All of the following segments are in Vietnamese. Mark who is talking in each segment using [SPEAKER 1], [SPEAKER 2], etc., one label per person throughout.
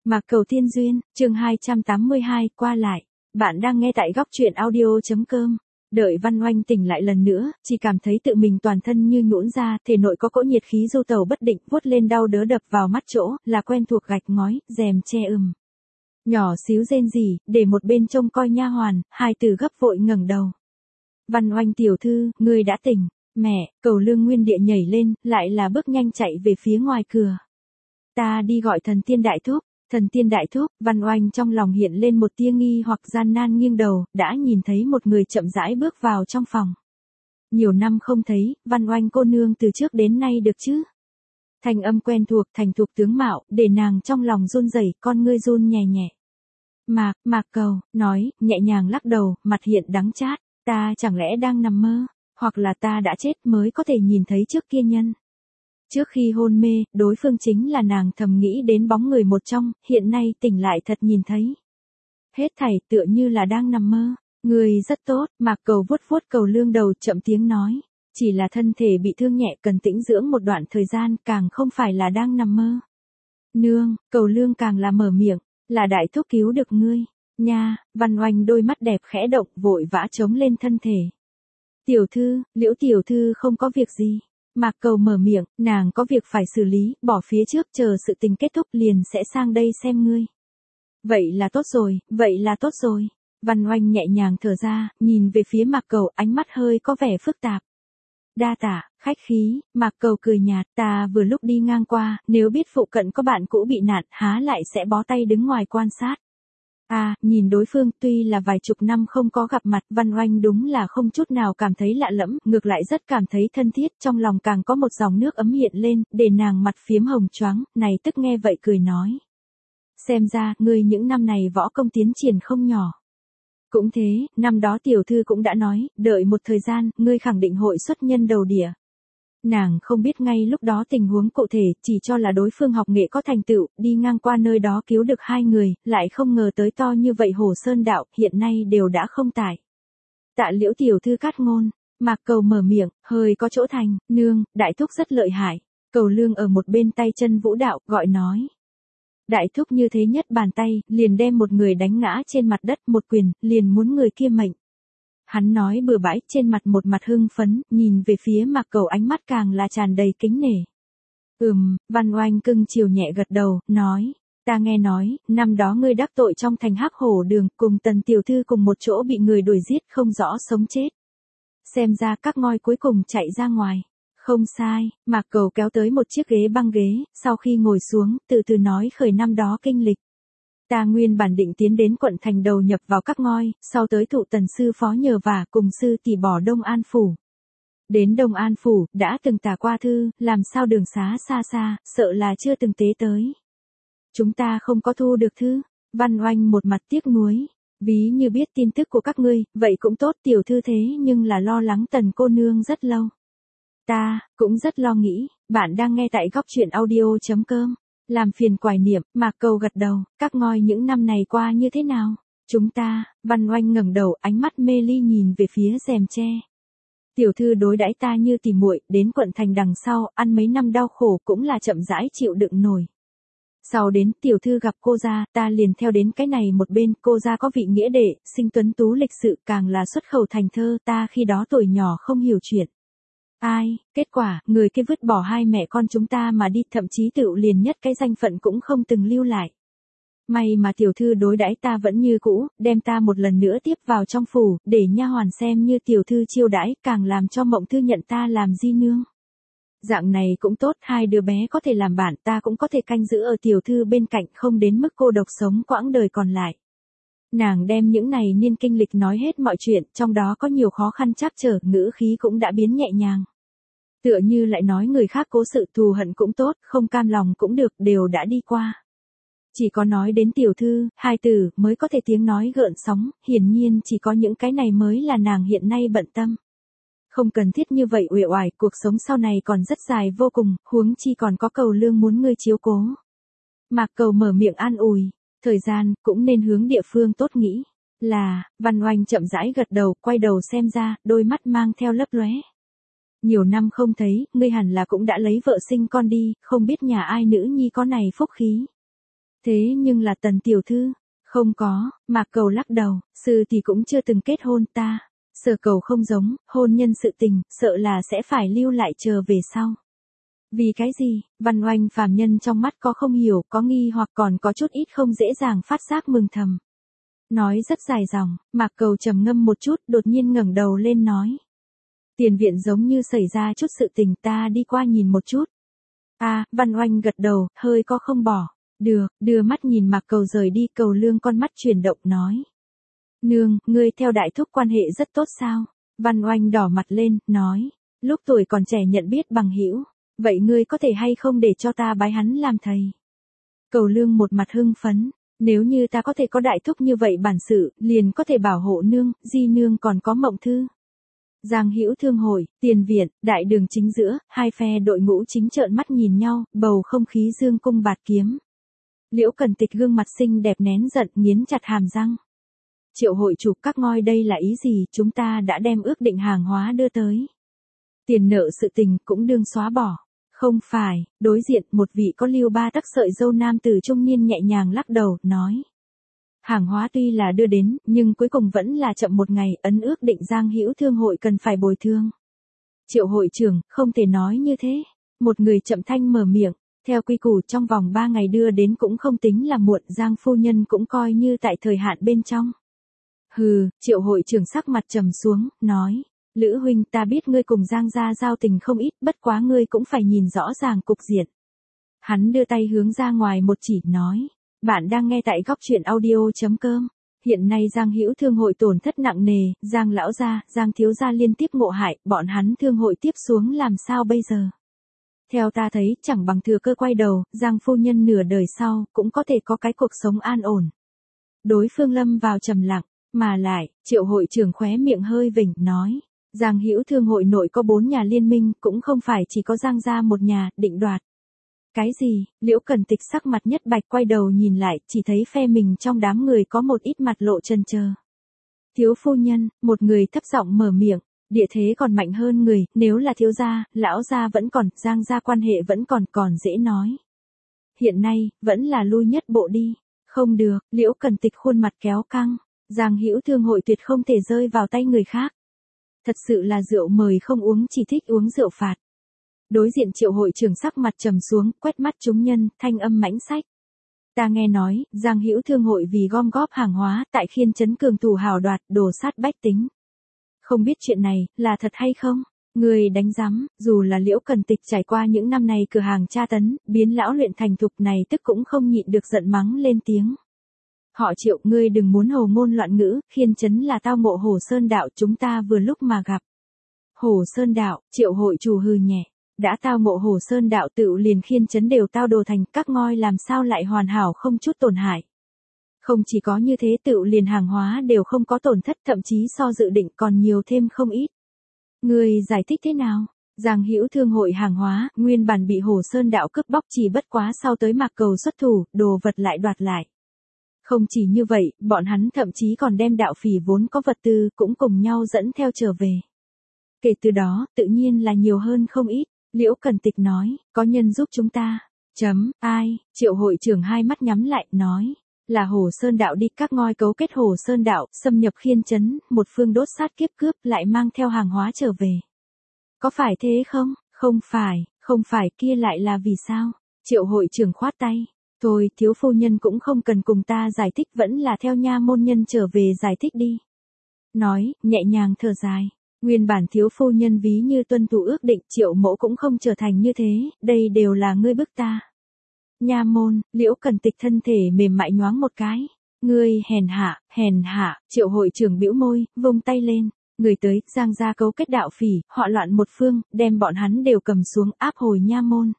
[SPEAKER 1] Mạc Cầu Thiên Duyên, chương 282, qua lại. Bạn đang nghe tại góc truyện audio.com. Đợi Văn Oanh tỉnh lại lần nữa, chỉ cảm thấy tự mình toàn thân như nhũn ra, thể nội có cỗ nhiệt khí du tẩu bất định, vuốt lên đau đớn đập vào mắt chỗ, là quen thuộc gạch ngói, rèm che nhỏ xíu rên rỉ, để một bên trông coi nha hoàn, hai từ gấp vội ngẩng đầu. Văn Oanh tiểu thư, ngươi đã tỉnh. Mẹ, Cầu Lương nguyên địa nhảy lên, lại là bước nhanh chạy về phía ngoài cửa. Ta đi gọi thần tiên đại thúc. Thần tiên đại thúc, Văn Oanh trong lòng hiện lên một tia nghi hoặc gian nan nghiêng đầu, đã nhìn thấy một người chậm rãi bước vào trong phòng. Nhiều năm không thấy, Văn Oanh cô nương từ trước đến nay được chứ? Thanh âm quen thuộc, thành thục tướng mạo, để nàng trong lòng run rẩy, con ngươi run nhẹ nhẹ. Mạc Cầu, nói, nhẹ nhàng lắc đầu, mặt hiện đắng chát, ta chẳng lẽ đang nằm mơ, hoặc là ta đã chết mới có thể nhìn thấy trước kia nhân. Trước khi hôn mê, đối phương chính là nàng thầm nghĩ đến bóng người một trong, hiện nay tỉnh lại thật nhìn thấy. Hết thảy tựa như là đang nằm mơ. Người rất tốt, Mạc Cầu vuốt vuốt Cầu Lương đầu chậm tiếng nói. Chỉ là thân thể bị thương nhẹ cần tĩnh dưỡng một đoạn thời gian, càng không phải là đang nằm mơ. Nương, Cầu Lương càng là mở miệng, là đại thúc cứu được ngươi. Nha, Văn Oanh đôi mắt đẹp khẽ động, vội vã chống lên thân thể. Tiểu thư, Liễu tiểu thư không có việc gì. Mạc Cầu mở miệng, nàng có việc phải xử lý, bỏ phía trước chờ sự tình kết thúc liền sẽ sang đây xem ngươi. Vậy là tốt rồi. Văn Oanh nhẹ nhàng thở ra, nhìn về phía Mạc Cầu, ánh mắt hơi có vẻ phức tạp. Đa tạ, khách khí, Mạc Cầu cười nhạt, ta vừa lúc đi ngang qua, nếu biết phụ cận có bạn cũ bị nạn, há lại sẽ bó tay đứng ngoài quan sát. Nhìn đối phương tuy là vài chục năm không có gặp mặt, Văn Oanh đúng là không chút nào cảm thấy lạ lẫm, ngược lại rất cảm thấy thân thiết, trong lòng càng có một dòng nước ấm hiện lên, để nàng mặt phiếm hồng choáng, này tức nghe vậy cười nói. Xem ra, ngươi những năm này võ công tiến triển không nhỏ. Cũng thế, năm đó tiểu thư cũng đã nói, đợi một thời gian, ngươi khẳng định hội xuất nhân đầu địa. Nàng không biết ngay lúc đó tình huống cụ thể, chỉ cho là đối phương học nghệ có thành tựu, đi ngang qua nơi đó cứu được hai người, lại không ngờ tới to như vậy Hồ Sơn đạo, hiện nay đều đã không tại. Tạ Liễu tiểu thư cát ngôn, Mạc Cầu mở miệng, hơi có chỗ thành, nương, đại thúc rất lợi hại. Cầu Lương ở một bên tay chân vũ đạo, gọi nói. Đại thúc như thế nhất bàn tay, liền đem một người đánh ngã trên mặt đất, một quyền, liền muốn người kia mệnh. Hắn nói bừa bãi, trên mặt một mặt hưng phấn, nhìn về phía Mạc Cầu ánh mắt càng là tràn đầy kính nể. Văn Oanh cưng chiều nhẹ gật đầu, nói, ta nghe nói, năm đó ngươi đắc tội trong thành Hắc Hổ Đường, cùng Tần tiểu thư cùng một chỗ bị người đuổi giết không rõ sống chết. Xem ra các ngoi cuối cùng chạy ra ngoài. Không sai, Mạc Cầu kéo tới một chiếc ghế băng ghế, sau khi ngồi xuống, từ từ nói khởi năm đó kinh lịch. Ta nguyên bản định tiến đến quận thành đầu nhập vào các ngoi, sau tới thụ Tần sư phó nhờ vả cùng sư tỷ bỏ Đông An Phủ. Đến Đông An Phủ, đã từng tả qua thư, làm sao đường xá xa xa, sợ là chưa từng tế tới. Chúng ta không có thu được thư. Văn Oanh một mặt tiếc nuối. Ví như biết tin tức của các ngươi, vậy cũng tốt tiểu thư thế nhưng là lo lắng Tần cô nương rất lâu. Ta, cũng rất lo nghĩ, bạn đang nghe tại góc truyện audio.com. Làm phiền quài niệm, Mạc Cầu gật đầu, các ngoi những năm này qua như thế nào? Chúng ta, Văn Oanh ngẩng đầu, ánh mắt mê ly nhìn về phía rèm che. Tiểu thư đối đãi ta như tỉ muội, đến quận thành đằng sau, ăn mấy năm đau khổ cũng là chậm rãi chịu đựng nổi. Sau đến, tiểu thư gặp cô gia, ta liền theo đến cái này một bên, cô gia có vị nghĩa đệ, sinh tuấn tú lịch sự, càng là xuất khẩu thành thơ, ta khi đó tuổi nhỏ không hiểu chuyện. Kết quả, người kia vứt bỏ hai mẹ con chúng ta mà đi, thậm chí tự liền nhất cái danh phận cũng không từng lưu lại. May mà tiểu thư đối đãi ta vẫn như cũ, đem ta một lần nữa tiếp vào trong phủ, để nha hoàn xem như tiểu thư chiêu đãi, càng làm cho Mộng Thư nhận ta làm di nương. Dạng này cũng tốt, hai đứa bé có thể làm bạn, ta cũng có thể canh giữ ở tiểu thư bên cạnh, không đến mức cô độc sống quãng đời còn lại. Nàng đem những này niên kinh lịch nói hết mọi chuyện, trong đó có nhiều khó khăn trắc trở, ngữ khí cũng đã biến nhẹ nhàng. Tựa như lại nói người khác cố sự, thù hận cũng tốt, không cam lòng cũng được, đều đã đi qua. Chỉ có nói đến tiểu thư, hai từ, mới có thể tiếng nói gợn sóng, hiển nhiên chỉ có những cái này mới là nàng hiện nay bận tâm. Không cần thiết như vậy uể oải, cuộc sống sau này còn rất dài vô cùng, huống chi còn có Cầu Lương muốn ngươi chiếu cố. Mạc Cầu mở miệng an ủi. Thời gian, cũng nên hướng địa phương tốt nghĩ. Văn Oanh chậm rãi gật đầu, quay đầu xem ra, đôi mắt mang theo lấp lóe. Nhiều năm không thấy, ngươi hẳn là cũng đã lấy vợ sinh con đi, không biết nhà ai nữ nhi có này phúc khí. Thế nhưng là Tần tiểu thư, không có, Mạc Cầu lắc đầu, sư thì cũng chưa từng kết hôn ta. Sở Cầu không giống, hôn nhân sự tình, sợ là sẽ phải lưu lại chờ về sau. Vì cái gì? Văn Oanh phàm nhân trong mắt có không hiểu, có nghi hoặc còn có chút ít không dễ dàng phát giác mừng thầm. Nói rất dài dòng, Mạc Cầu trầm ngâm một chút, đột nhiên ngẩng đầu lên nói. Tiền viện giống như xảy ra chút sự tình, ta đi qua nhìn một chút. Văn Oanh gật đầu, hơi có không bỏ. Được, đưa mắt nhìn Mạc Cầu rời đi, Cầu Lương con mắt chuyển động nói. Nương, ngươi theo đại thúc quan hệ rất tốt sao? Văn Oanh đỏ mặt lên, nói. Lúc tuổi còn trẻ nhận biết bằng hữu, vậy ngươi có thể hay không để cho ta bái hắn làm thầy? Cầu Lương một mặt hưng phấn. Nếu như ta có thể có đại thúc như vậy bản sự, liền có thể bảo hộ nương, di nương còn có Mộng Thư. Giang Hữu Thương hội, tiền viện, đại đường chính giữa, hai phe đội ngũ chính trợn mắt nhìn nhau, bầu không khí dương cung bạt kiếm. Liễu Cần Tịch gương mặt xinh đẹp nén giận, nghiến chặt hàm răng. Triệu hội chủ, các ngôi đây là ý gì? Chúng ta đã đem ước định hàng hóa đưa tới. Tiền nợ sự tình cũng đương xóa bỏ. Không phải, đối diện một vị có lưu ba tắc sợi dâu nam tử trung niên nhẹ nhàng lắc đầu, nói. Hàng hóa tuy là đưa đến, nhưng cuối cùng vẫn là chậm một ngày, ấn ước định Giang Hữu Thương hội cần phải bồi thường. Triệu hội trưởng, không thể nói như thế. Một người chậm thanh mở miệng, theo quy củ trong vòng 3 ngày đưa đến cũng không tính là muộn, Giang phu nhân cũng coi như tại thời hạn bên trong. Hừ, Triệu hội trưởng sắc mặt trầm xuống, nói. Lữ huynh, ta biết ngươi cùng Giang gia giao tình không ít, bất quá ngươi cũng phải nhìn rõ ràng cục diện. Hắn đưa tay hướng ra ngoài một chỉ, nói. Bạn đang nghe tại góc truyện audio.com. Hiện nay Giang Hữu Thương hội tổn thất nặng nề, Giang lão gia, Giang thiếu gia liên tiếp ngộ hại, bọn hắn thương hội tiếp xuống làm sao bây giờ? Theo ta thấy, chẳng bằng thừa cơ quay đầu, Giang phu nhân nửa đời sau, cũng có thể có cái cuộc sống an ổn. Đối phương lâm vào trầm lặng, mà lại, Triệu hội trưởng khóe miệng hơi vểnh, nói. Giang Hữu Thương hội nội có 4 nhà liên minh, cũng không phải chỉ có Giang gia một nhà, định đoạt. Cái gì? Liễu Cần Tịch sắc mặt nhất bạch, quay đầu nhìn lại, chỉ thấy phe mình trong đám người có một ít mặt lộ chần chờ. Thiếu phu nhân, một người thấp giọng mở miệng, địa thế còn mạnh hơn người, nếu là thiếu gia, lão gia vẫn còn, Giang gia quan hệ vẫn còn dễ nói. Hiện nay, vẫn là lui nhất bộ đi. Không được, Liễu Cần Tịch khuôn mặt kéo căng, Giang Hữu Thương hội tuyệt không thể rơi vào tay người khác. Thật sự là rượu mời không uống, chỉ thích uống rượu phạt. Đối diện Triệu hội trưởng sắc mặt trầm xuống, quét mắt chúng nhân, thanh âm mãnh sách. Ta nghe nói, Giang Hữu Thương hội vì gom góp hàng hóa, tại Khiên trấn cường thủ hào đoạt, đổ sát bách tính. Không biết chuyện này, là thật hay không? Người đánh giám, dù là Liễu Cần Tịch trải qua những năm này cửa hàng tra tấn, biến lão luyện thành thục này tức cũng không nhịn được giận mắng lên tiếng. Họ Triệu, ngươi đừng muốn hồ ngôn loạn ngữ, Khiên trấn là tao ngộ Hồ Sơn đạo, chúng ta vừa lúc mà gặp. Hồ Sơn đạo, Triệu hội chủ hừ nhẹ. Đã tao ngộ Hồ Sơn đạo, tự liền Khiên trấn đều tao đồ thành, các ngôi làm sao lại hoàn hảo không chút tổn hại. Không chỉ có như thế, tự liền hàng hóa đều không có tổn thất, thậm chí so dự định còn nhiều thêm không ít. Người giải thích thế nào? Giang Hữu Thương hội hàng hóa, nguyên bản bị Hồ Sơn đạo cướp bóc, chỉ bất quá sau tới Mạc Cầu xuất thủ, đồ vật lại đoạt lại. Không chỉ như vậy, bọn hắn thậm chí còn đem đạo phỉ vốn có vật tư, cũng cùng nhau dẫn theo trở về. Kể từ đó, tự nhiên là nhiều hơn không ít. Liễu Cần Tịch nói, có nhân giúp chúng ta. Ai? Triệu hội trưởng hai mắt nhắm lại, nói. Là Hồ Sơn đạo đi, các ngôi cấu kết Hồ Sơn đạo, xâm nhập Khiên trấn, một phương đốt sát kiếp cướp, lại mang theo hàng hóa trở về. Có phải thế không? Không phải, kia lại là vì sao? Triệu hội trưởng khoát tay. Thôi, thiếu phu nhân cũng không cần cùng ta giải thích, vẫn là theo nha môn nhân trở về giải thích đi. Nói, nhẹ nhàng thở dài. Nguyên bản thiếu phu nhân ví như tuân thủ ước định, Triệu mẫu cũng không trở thành như thế, đây đều là ngươi bức ta. Nha môn, Liễu Cần Tịch thân thể mềm mại nhoáng một cái. Ngươi hèn hạ, Triệu hội trưởng bĩu môi, vung tay lên. Người tới, Giang gia cấu kết đạo phỉ, họ loạn một phương, đem bọn hắn đều cầm xuống, áp hồi nha môn.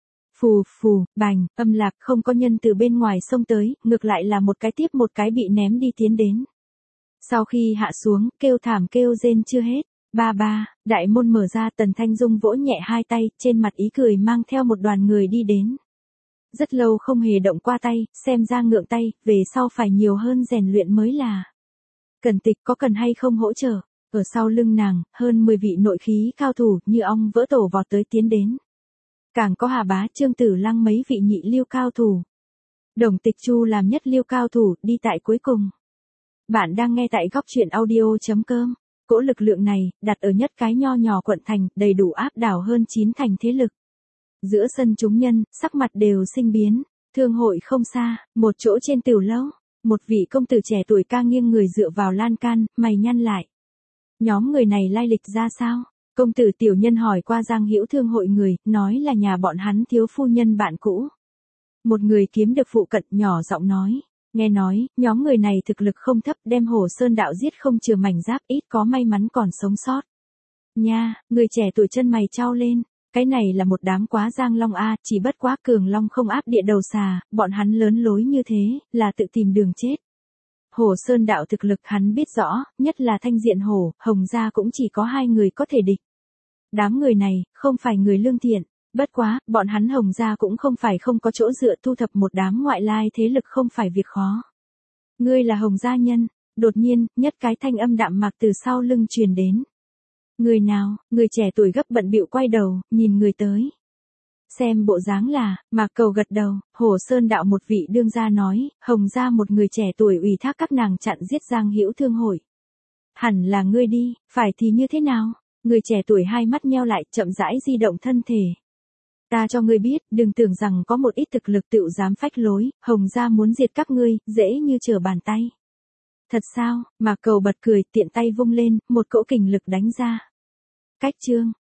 [SPEAKER 1] Phù, bành, âm lạc, không có nhân từ bên ngoài xông tới, ngược lại là một cái tiếp một cái bị ném đi tiến đến. Sau khi hạ xuống, kêu thảm kêu rên chưa hết. Ba, đại môn mở ra, Tần Thanh Dung vỗ nhẹ hai tay, trên mặt ý cười mang theo một đoàn người đi đến. Rất lâu không hề động qua tay, xem ra ngượng tay, về sau phải nhiều hơn rèn luyện mới là. Cần Tịch có cần hay không hỗ trợ? Ở sau lưng nàng, hơn 10 vị nội khí cao thủ như ong vỡ tổ vọt tới tiến đến. Càng có Hà Bá, Trương Tử Lăng mấy vị nhị lưu cao thủ. Đồng Tịch Chu làm nhất lưu cao thủ, đi tại cuối cùng. Bạn đang nghe tại góc truyện audio.com. Cỗ lực lượng này, đặt ở nhất cái nho nhỏ quận thành, đầy đủ áp đảo hơn 9 thành thế lực. Giữa sân chúng nhân, sắc mặt đều sinh biến. Thương hội không xa, một chỗ trên tiểu lâu. Một vị công tử trẻ tuổi ca nghiêng người dựa vào lan can, mày nhăn lại. Nhóm người này lai lịch ra sao? Công tử tiểu nhân hỏi qua Giang Hữu thương hội người, nói là nhà bọn hắn thiếu phu nhân bạn cũ. Một người kiếm được phụ cận nhỏ giọng nói. Nghe nói, nhóm người này thực lực không thấp, đem Hồ Sơn đạo giết không chừa mảnh giáp, ít có may mắn còn sống sót. Nha, người trẻ tuổi chân mày chau lên. Cái này là một đám quá giang long a, chỉ bất quá cường long không áp địa đầu xà, bọn hắn lớn lối như thế, là tự tìm đường chết. Hồ Sơn đạo thực lực hắn biết rõ, nhất là Thanh Diện Hồ, Hồng gia cũng chỉ có 2 người có thể địch. Đám người này, không phải người lương thiện, bất quá, bọn hắn Hồng gia cũng không phải không có chỗ dựa, thu thập một đám ngoại lai thế lực không phải việc khó. Ngươi là Hồng gia nhân, đột nhiên, nhất cái thanh âm đạm mạc từ sau lưng truyền đến. Người nào? Người trẻ tuổi gấp bận bịu quay đầu, nhìn người tới. Xem bộ dáng là, Mạc Cầu gật đầu, Hồ Sơn đạo một vị đương gia nói, Hồng gia một người trẻ tuổi ủy thác các nàng chặn giết Giang Hữu thương hội. Hẳn là ngươi đi, phải thì như thế nào? Người trẻ tuổi hai mắt nheo lại, chậm rãi di động thân thể. Ta cho ngươi biết, đừng tưởng rằng có một ít thực lực tựu dám phách lối, Hồng gia muốn diệt các ngươi, dễ như trở bàn tay. Thật sao? Mạc Cầu bật cười, tiện tay vung lên, một cỗ kình lực đánh ra. Cách chương.